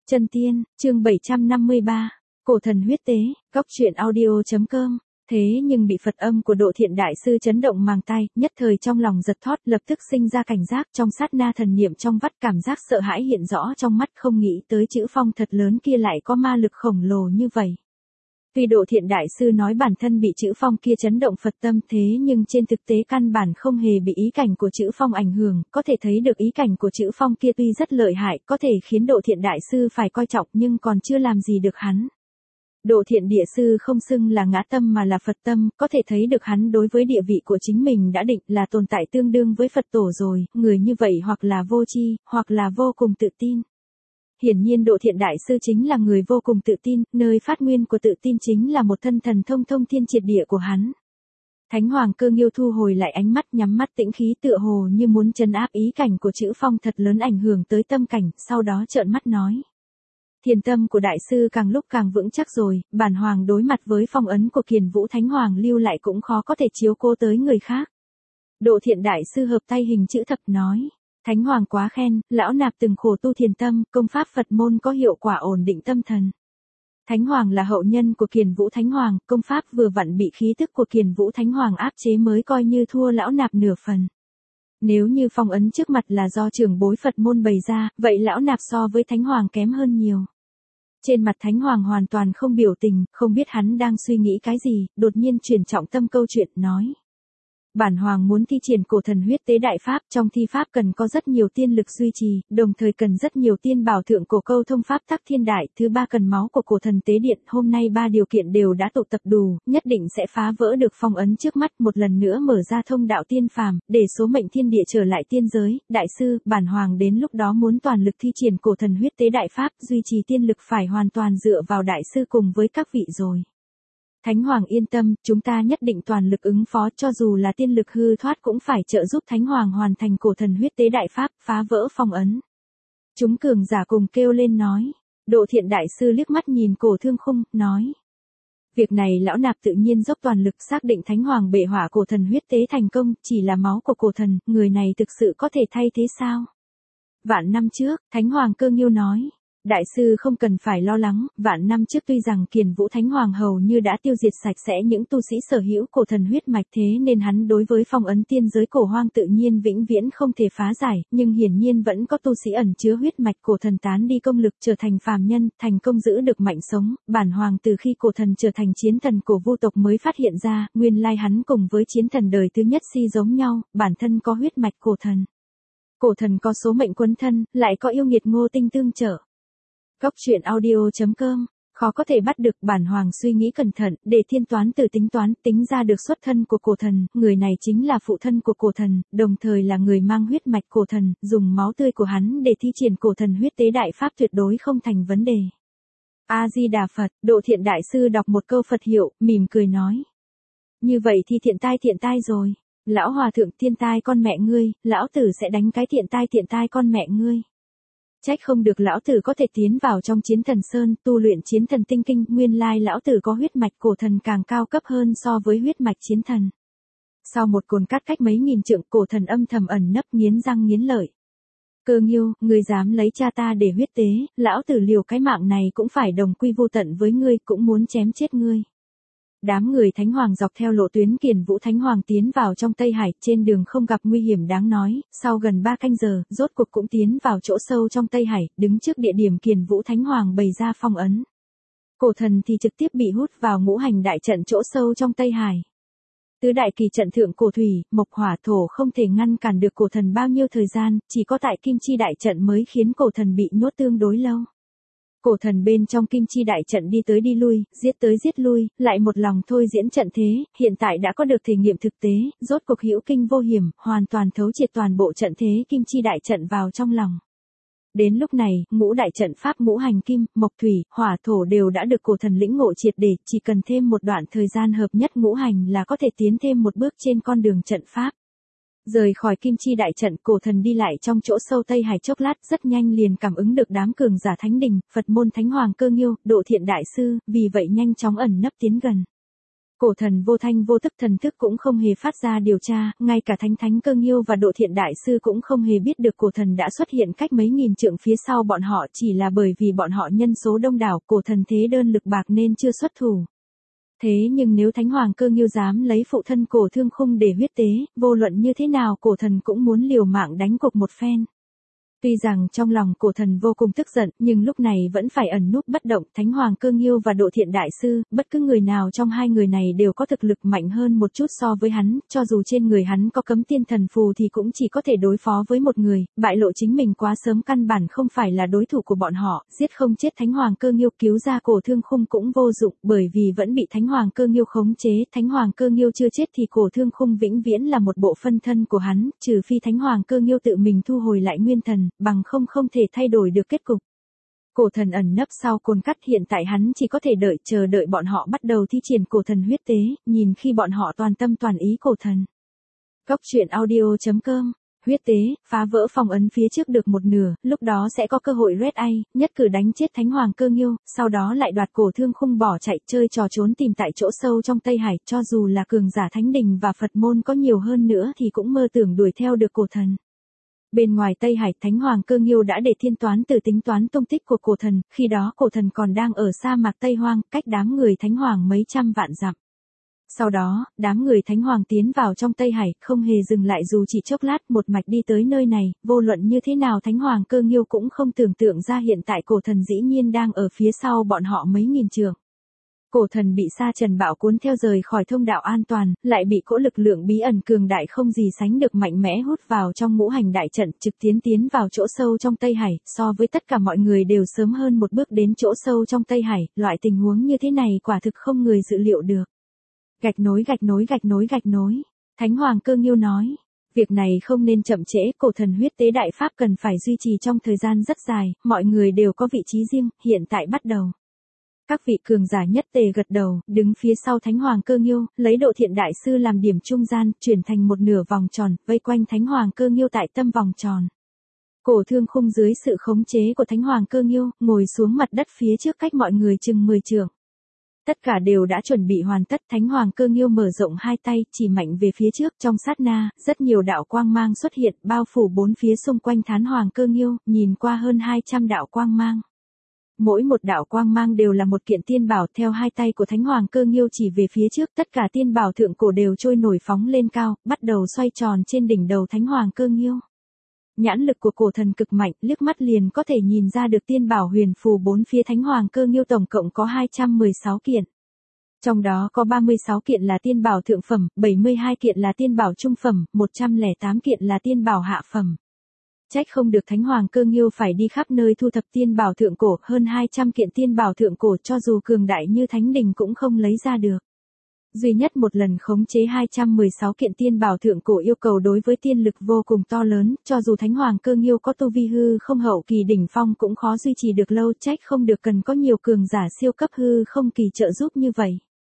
Chân tiên, chương 753, cổ thần huyết tế, góc truyện audio.com. Thế nhưng bị Phật âm của Độ Thiện Đại Sư chấn động màng tai, nhất thời trong lòng giật thót, lập tức sinh ra cảnh giác, trong sát na thần niệm trong vắt, cảm giác sợ hãi hiện rõ trong mắt, không nghĩ tới chữ phong thật lớn kia lại có ma lực khổng lồ như vậy. Tuy Độ Thiện Đại Sư nói bản thân bị chữ phong kia chấn động Phật tâm, thế nhưng trên thực tế căn bản không hề bị ý cảnh của chữ phong ảnh hưởng, có thể thấy được ý cảnh của chữ phong kia tuy rất lợi hại, có thể khiến Độ Thiện Đại Sư phải coi trọng nhưng còn chưa làm gì được hắn. Độ Thiện Địa Sư không xưng là ngã tâm mà là Phật tâm, có thể thấy được hắn đối với địa vị của chính mình đã định là tồn tại tương đương với Phật tổ rồi, người như vậy hoặc là vô tri, hoặc là vô cùng tự tin. Hiển nhiên Độ Thiện Đại Sư chính là người vô cùng tự tin, nơi phát nguyên của tự tin chính là một thân thần thông thông thiên triệt địa của hắn. Thánh Hoàng Cơ Nghiêu thu hồi lại ánh mắt, nhắm mắt tĩnh khí, tựa hồ như muốn trấn áp ý cảnh của chữ phong thật lớn ảnh hưởng tới tâm cảnh, sau đó trợn mắt nói. Thiền tâm của Đại Sư càng lúc càng vững chắc rồi, bản Hoàng đối mặt với phong ấn của Kiền Vũ Thánh Hoàng lưu lại cũng khó có thể chiếu cố tới người khác. Độ Thiện Đại Sư hợp tay hình chữ thập nói. Thánh Hoàng quá khen, lão nạp từng khổ tu thiền tâm, công pháp Phật môn có hiệu quả ổn định tâm thần. Thánh Hoàng là hậu nhân của Kiền Vũ Thánh Hoàng, công pháp vừa vặn bị khí tức của Kiền Vũ Thánh Hoàng áp chế mới coi như thua lão nạp nửa phần. Nếu như phong ấn trước mặt là do trưởng bối Phật môn bày ra, vậy lão nạp so với Thánh Hoàng kém hơn nhiều. Trên mặt Thánh Hoàng hoàn toàn không biểu tình, không biết hắn đang suy nghĩ cái gì, đột nhiên chuyển trọng tâm câu chuyện, nói. Bản Hoàng muốn thi triển cổ thần huyết tế đại pháp, trong thi pháp cần có rất nhiều tiên lực duy trì, đồng thời cần rất nhiều tiên bảo thượng cổ câu thông pháp tắc thiên đại, thứ ba cần máu của cổ thần tế điện, hôm nay ba điều kiện đều đã tụ tập đủ, nhất định sẽ phá vỡ được phong ấn trước mắt, một lần nữa mở ra thông đạo tiên phàm, để số mệnh thiên địa trở lại tiên giới. Đại sư, bản Hoàng đến lúc đó muốn toàn lực thi triển cổ thần huyết tế đại pháp, duy trì tiên lực phải hoàn toàn dựa vào đại sư cùng với các vị rồi. Thánh Hoàng yên tâm, chúng ta nhất định toàn lực ứng phó, cho dù là tiên lực hư thoát cũng phải trợ giúp Thánh Hoàng hoàn thành cổ thần huyết tế đại pháp, phá vỡ phong ấn. Chúng cường giả cùng kêu lên nói. Độ Thiện Đại Sư liếc mắt nhìn Cổ Thương Khung, nói. Việc này lão nạp tự nhiên dốc toàn lực, xác định Thánh Hoàng bệ hỏa cổ thần huyết tế thành công, chỉ là máu của cổ thần, người này thực sự có thể thay thế sao? Vạn năm trước, Thánh Hoàng Cơ Nghiêu nói. Đại sư không cần phải lo lắng, vạn năm trước tuy rằng Kiền Vũ Thánh Hoàng hầu như đã tiêu diệt sạch sẽ những tu sĩ sở hữu cổ thần huyết mạch, thế nên hắn đối với phong ấn tiên giới cổ hoang tự nhiên vĩnh viễn không thể phá giải, nhưng hiển nhiên vẫn có tu sĩ ẩn chứa huyết mạch cổ thần tán đi công lực trở thành phàm nhân, thành công giữ được mạnh sống. Bản Hoàng từ khi cổ thần trở thành chiến thần của Vu tộc mới phát hiện ra, nguyên lai hắn cùng với chiến thần đời thứ nhất si giống nhau, bản thân có huyết mạch cổ thần. Cổ thần có số mệnh quấn thân, lại có yêu nghiệt ngô tinh tương trợ. Góc truyện audio.com, khó có thể bắt được. Bản Hoàng suy nghĩ cẩn thận, để thiên toán từ tính toán, tính ra được xuất thân của cổ thần, người này chính là phụ thân của cổ thần, đồng thời là người mang huyết mạch cổ thần, dùng máu tươi của hắn để thi triển cổ thần huyết tế đại pháp tuyệt đối không thành vấn đề. A-di-đà Phật. Độ Thiện Đại Sư đọc một câu Phật hiệu, mỉm cười nói. Như vậy thì thiện tai rồi. Lão Hòa Thượng, thiên tai con mẹ ngươi, lão tử sẽ đánh cái thiện tai con mẹ ngươi. Trách không được lão tử có thể tiến vào trong chiến thần sơn, tu luyện chiến thần tinh kinh, nguyên lai lão tử có huyết mạch cổ thần càng cao cấp hơn so với huyết mạch chiến thần. Sau một cồn cắt cách mấy nghìn trượng, cổ thần âm thầm ẩn nấp, nghiến răng nghiến lợi. Cơ Nghiêu, ngươi dám lấy cha ta để huyết tế, lão tử liều cái mạng này cũng phải đồng quy vô tận với ngươi, cũng muốn chém chết ngươi. Đám người Thánh Hoàng dọc theo lộ tuyến Kiền Vũ Thánh Hoàng tiến vào trong Tây Hải, trên đường không gặp nguy hiểm đáng nói, sau gần 3 canh giờ, rốt cuộc cũng tiến vào chỗ sâu trong Tây Hải, đứng trước địa điểm Kiền Vũ Thánh Hoàng bày ra phong ấn. Cổ thần thì trực tiếp bị hút vào ngũ hành đại trận chỗ sâu trong Tây Hải. Tứ đại kỳ trận thượng cổ thủy, mộc hỏa thổ không thể ngăn cản được cổ thần bao nhiêu thời gian, chỉ có tại kim chi đại trận mới khiến cổ thần bị nhốt tương đối lâu. Cổ thần bên trong kim chi đại trận đi tới đi lui, giết tới giết lui, lại một lòng thôi diễn trận thế, hiện tại đã có được thể nghiệm thực tế, rốt cuộc hữu kinh vô hiểm, hoàn toàn thấu triệt toàn bộ trận thế kim chi đại trận vào trong lòng. Đến lúc này, ngũ đại trận pháp ngũ hành kim, mộc thủy, hỏa thổ đều đã được cổ thần lĩnh ngộ triệt để, chỉ cần thêm một đoạn thời gian hợp nhất ngũ hành là có thể tiến thêm một bước trên con đường trận pháp. Rời khỏi kim chi đại trận, cổ thần đi lại trong chỗ sâu Tây Hải chốc lát, rất nhanh liền cảm ứng được đám cường giả thánh đình, Phật môn Thánh Hoàng Cơ Nghiêu, Độ Thiện Đại Sư, vì vậy nhanh chóng ẩn nấp tiến gần. Cổ thần vô thanh vô tức thần thức cũng không hề phát ra điều tra, ngay cả Thánh Cơ Nghiêu và Độ Thiện Đại Sư cũng không hề biết được cổ thần đã xuất hiện cách mấy nghìn trượng phía sau bọn họ, chỉ là bởi vì bọn họ nhân số đông đảo, cổ thần thế đơn lực bạc nên chưa xuất thủ. Thế nhưng nếu Thánh Hoàng Cơ Nghiêu dám lấy phụ thân Cổ Thương Khung để huyết tế, vô luận như thế nào cổ thần cũng muốn liều mạng đánh cuộc một phen. Tuy rằng trong lòng cổ thần vô cùng tức giận, nhưng lúc này vẫn phải ẩn núp bất động. Thánh Hoàng Cơ Nghiêu và Độ Thiện Đại Sư, bất cứ người nào trong hai người này đều có thực lực mạnh hơn một chút so với hắn, cho dù trên người hắn có cấm tiên thần phù thì cũng chỉ có thể đối phó với một người, bại lộ chính mình quá sớm căn bản không phải là đối thủ của bọn họ, giết không chết Thánh Hoàng Cơ Nghiêu, cứu ra Cổ Thương Khung cũng vô dụng, bởi vì vẫn bị Thánh Hoàng Cơ Nghiêu khống chế. Thánh Hoàng Cơ Nghiêu chưa chết thì Cổ Thương Khung vĩnh viễn là một bộ phân thân của hắn, trừ phi Thánh Hoàng Cơ Nghiêu tự mình thu hồi lại nguyên thần, bằng không thể thay đổi được kết cục. Cổ thần ẩn nấp sau cồn cắt, hiện tại hắn chỉ có thể chờ đợi bọn họ bắt đầu thi triển cổ thần huyết tế, nhìn khi bọn họ toàn tâm toàn ý cổ thần. Góc truyện audio.com, huyết tế, phá vỡ phong ấn phía trước được một nửa, lúc đó sẽ có cơ hội Red Eye, nhất cử đánh chết Thánh Hoàng Cơ Nghiêu, sau đó lại đoạt Cổ Thương Khung bỏ chạy, chơi trò trốn tìm tại chỗ sâu trong Tây Hải, cho dù là cường giả Thánh Đình và Phật môn có nhiều hơn nữa thì cũng mơ tưởng đuổi theo được cổ thần. Bên ngoài Tây Hải, Thánh Hoàng Cơ Nghiêu đã để thiên toán tử tính toán tung tích của cổ thần, khi đó cổ thần còn đang ở sa mạc Tây Hoang, cách đám người Thánh Hoàng mấy trăm vạn dặm. Sau đó, đám người Thánh Hoàng tiến vào trong Tây Hải, không hề dừng lại dù chỉ chốc lát, một mạch đi tới nơi này, vô luận như thế nào Thánh Hoàng Cơ Nghiêu cũng không tưởng tượng ra hiện tại cổ thần dĩ nhiên đang ở phía sau bọn họ mấy nghìn trượng. Cổ thần bị sa trần bão cuốn theo rời khỏi thông đạo an toàn, lại bị cỗ lực lượng bí ẩn cường đại không gì sánh được mạnh mẽ hút vào trong ngũ hành đại trận, trực tiến vào chỗ sâu trong Tây Hải, so với tất cả mọi người đều sớm hơn một bước đến chỗ sâu trong Tây Hải, loại tình huống như thế này quả thực không người dự liệu được. Gạch nối. Thánh Hoàng Cơ Nghiêu nói, việc này không nên chậm trễ, cổ thần huyết tế đại pháp cần phải duy trì trong thời gian rất dài, mọi người đều có vị trí riêng, hiện tại bắt đầu. Các vị cường giả nhất tề gật đầu, đứng phía sau Thánh Hoàng Cơ Nghiêu, lấy Độ Thiện Đại Sư làm điểm trung gian, chuyển thành một nửa vòng tròn, vây quanh Thánh Hoàng Cơ Nghiêu tại tâm vòng tròn. Cổ Thương Khung dưới sự khống chế của Thánh Hoàng Cơ Nghiêu, ngồi xuống mặt đất phía trước cách mọi người chừng 10 trượng. Tất cả đều đã chuẩn bị hoàn tất, Thánh Hoàng Cơ Nghiêu mở rộng hai tay, chỉ mạnh về phía trước, trong sát na, rất nhiều đạo quang mang xuất hiện, bao phủ bốn phía xung quanh Thánh Hoàng Cơ Nghiêu, nhìn qua hơn 200 đạo quang mang. Mỗi một đạo quang mang đều là một kiện tiên bảo, theo hai tay của Thánh Hoàng Cơ Nghiêu chỉ về phía trước, tất cả tiên bảo thượng cổ đều trôi nổi phóng lên cao, bắt đầu xoay tròn trên đỉnh đầu Thánh Hoàng Cơ Nghiêu. Nhãn lực của cổ thần cực mạnh, liếc mắt liền có thể nhìn ra được tiên bảo huyền phù bốn phía Thánh Hoàng Cơ Nghiêu tổng cộng có 216 kiện. Trong đó có 36 kiện là tiên bảo thượng phẩm, 72 kiện là tiên bảo trung phẩm, 108 kiện là tiên bảo hạ phẩm. Trách không được Thánh Hoàng Cơ Nghiêu phải đi khắp nơi thu thập tiên bảo thượng cổ, hơn 200 kiện tiên bảo thượng cổ cho dù cường đại như Thánh Đình cũng không lấy ra được. Duy nhất một lần khống chế 216 kiện tiên bảo thượng cổ yêu cầu đối với tiên lực vô cùng to lớn, cho dù Thánh Hoàng Cơ Nghiêu có tu vi hư không hậu kỳ đỉnh phong cũng khó duy trì được lâu, trách không được cần có nhiều cường giả siêu cấp hư không kỳ trợ giúp như vậy.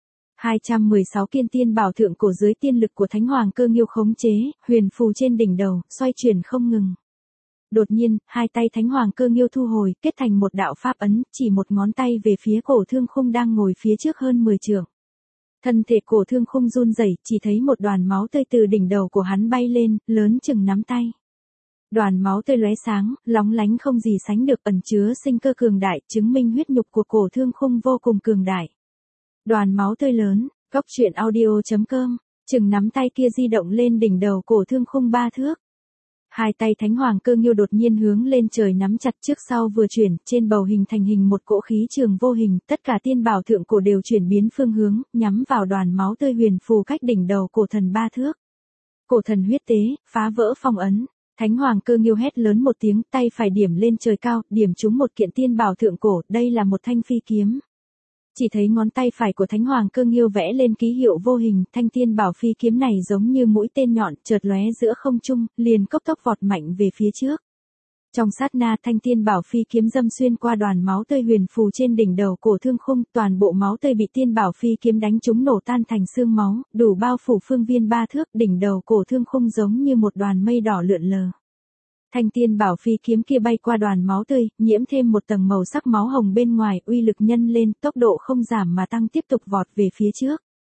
216 kiện tiên bảo thượng cổ dưới tiên lực của Thánh Hoàng Cơ Nghiêu khống chế, huyền phù trên đỉnh đầu, xoay chuyển không ngừng. Đột nhiên, hai tay Thánh Hoàng Cơ Nghiêu thu hồi, kết thành một đạo pháp ấn, chỉ một ngón tay về phía Cổ Thương Khung đang ngồi phía trước hơn 10 trượng. Thân thể Cổ Thương Khung run rẩy, chỉ thấy một đoàn máu tươi từ đỉnh đầu của hắn bay lên, lớn chừng nắm tay. Đoàn máu tươi lóe sáng, lóng lánh không gì sánh được, ẩn chứa sinh cơ cường đại, chứng minh huyết nhục của Cổ Thương Khung vô cùng cường đại. Đoàn máu tươi lớn, góc truyện audio.com, chừng nắm tay kia di động lên đỉnh đầu Cổ Thương Khung 3 thước. Hai tay Thánh Hoàng Cơ Nghiêu đột nhiên hướng lên trời nắm chặt, trước sau vừa chuyển, trên bầu hình thành hình một cỗ khí trường vô hình, tất cả tiên bảo thượng cổ đều chuyển biến phương hướng, nhắm vào đoàn máu tươi huyền phù cách đỉnh đầu cổ thần 3 thước. Cổ thần huyết tế, phá vỡ phong ấn. Thánh Hoàng Cơ Nghiêu hét lớn một tiếng, tay phải điểm lên trời cao, điểm trúng một kiện tiên bảo thượng cổ, đây là một thanh phi kiếm. Chỉ thấy ngón tay phải của Thánh Hoàng Cơ Nghiêu vẽ lên ký hiệu vô hình, thanh tiên bảo phi kiếm này giống như mũi tên nhọn, chợt lóe giữa không trung, liền cấp tốc vọt mạnh về phía trước. Trong sát na, thanh tiên bảo phi kiếm dâm xuyên qua đoàn máu tươi huyền phù trên đỉnh đầu Cổ Thương Khung, toàn bộ máu tươi bị tiên bảo phi kiếm đánh trúng nổ tan thành xương máu, đủ bao phủ phương viên 3 thước, đỉnh đầu Cổ Thương Khung giống như một đoàn mây đỏ lượn lờ. Thanh tiên bảo phi kiếm kia bay qua đoàn máu tươi, nhiễm thêm một tầng màu sắc máu hồng bên ngoài, uy lực nhân lên, tốc độ không giảm mà tăng, tiếp tục vọt về phía trước.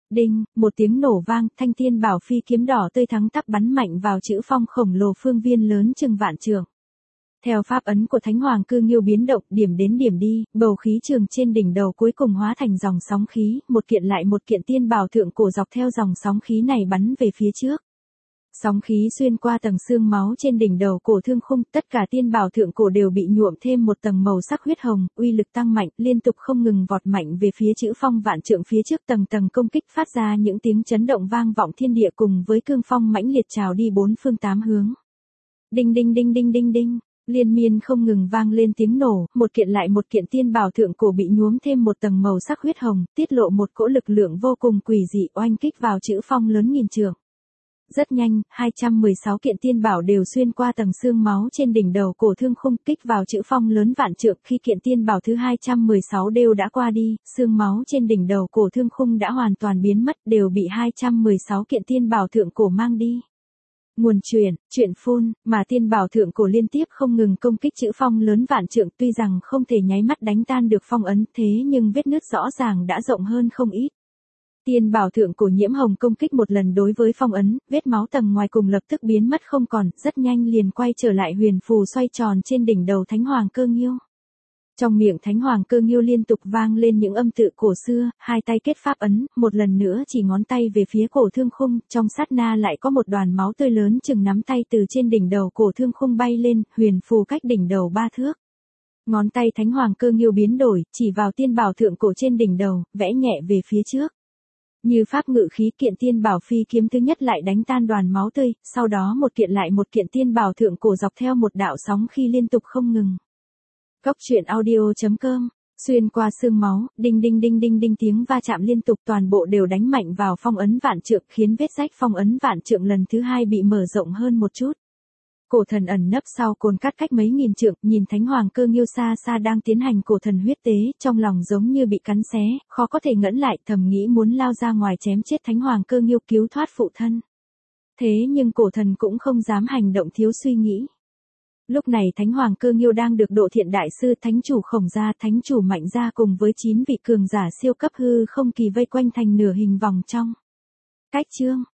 Đinh, một tiếng nổ vang, thanh tiên bảo phi kiếm đỏ tươi thắng tắp bắn mạnh vào chữ phong khổng lồ phương viên lớn chừng vạn trượng. Theo pháp ấn của Thánh Hoàng Cư Nghiêu biến động, điểm đến điểm đi, bầu khí trường trên đỉnh đầu cuối cùng hóa thành dòng sóng khí, một kiện lại một kiện tiên bảo thượng cổ dọc theo dòng sóng khí này bắn về phía trước. Sóng khí xuyên qua tầng xương máu trên đỉnh đầu cổ thương khung, tất cả tiên bảo thượng cổ đều bị nhuộm thêm một tầng màu sắc huyết hồng, uy lực tăng mạnh, liên tục không ngừng vọt mạnh về phía chữ phong vạn trượng phía trước, tầng tầng công kích phát ra những tiếng chấn động vang vọng thiên địa cùng với cương phong mãnh liệt trào đi bốn phương tám hướng. Đinh đinh đinh đinh đinh đinh. Liên miên không ngừng vang lên tiếng nổ, một kiện lại một kiện tiên bảo thượng cổ bị nhuốm thêm một tầng màu sắc huyết hồng, tiết lộ một cỗ lực lượng vô cùng quỷ dị oanh kích vào chữ phong lớn nghìn trượng. Rất nhanh, 216 kiện tiên bảo đều xuyên qua tầng xương máu trên đỉnh đầu cổ thương khung kích vào chữ phong lớn vạn trượng. Khi kiện tiên bảo thứ 216 đều đã qua đi, xương máu trên đỉnh đầu cổ thương khung đã hoàn toàn biến mất, đều bị 216 kiện tiên bảo thượng cổ mang đi. Nguồn chuyện phun, mà tiên bảo thượng cổ liên tiếp không ngừng công kích chữ phong lớn vạn trượng, tuy rằng không thể nháy mắt đánh tan được phong ấn, thế nhưng vết nứt rõ ràng đã rộng hơn không ít. Tiên bảo thượng cổ nhiễm hồng công kích một lần đối với phong ấn, vết máu tầng ngoài cùng lập tức biến mất không còn, rất nhanh liền quay trở lại huyền phù xoay tròn trên đỉnh đầu Thánh Hoàng Cơ Nghiêu. Trong miệng Thánh Hoàng Cơ Nghiêu liên tục vang lên những âm tự cổ xưa, hai tay kết pháp ấn, một lần nữa chỉ ngón tay về phía cổ thương khung, trong sát na lại có một đoàn máu tươi lớn chừng nắm tay từ trên đỉnh đầu cổ thương khung bay lên, huyền phù cách đỉnh đầu 3 thước. Ngón tay Thánh Hoàng Cơ Nghiêu biến đổi, chỉ vào tiên bảo thượng cổ trên đỉnh đầu, vẽ nhẹ về phía trước. Như pháp ngự khí, kiện tiên bảo phi kiếm thứ nhất lại đánh tan đoàn máu tươi, sau đó một kiện lại một kiện tiên bảo thượng cổ dọc theo một đạo sóng khi liên tục không ngừng. Cốc truyện audio.com, xuyên qua xương máu, đinh đinh đinh đinh đinh tiếng va chạm liên tục toàn bộ đều đánh mạnh vào phong ấn vạn trượng, khiến vết rách phong ấn vạn trượng lần thứ hai bị mở rộng hơn một chút. Cổ thần ẩn nấp sau cồn cát cách mấy nghìn trượng, nhìn Thánh Hoàng Cơ Nghiêu xa xa đang tiến hành cổ thần huyết tế, trong lòng giống như bị cắn xé, khó có thể ngẫn lại, thầm nghĩ muốn lao ra ngoài chém chết Thánh Hoàng Cơ Nghiêu cứu thoát phụ thân. Thế nhưng cổ thần cũng không dám hành động thiếu suy nghĩ. Lúc này Thánh Hoàng Cơ Nghiêu đang được Độ Thiện Đại Sư, Thánh Chủ Khổng Gia, Thánh Chủ Mạnh Gia cùng với 9 vị cường giả siêu cấp hư không kỳ vây quanh thành nửa hình vòng trong. Cách chương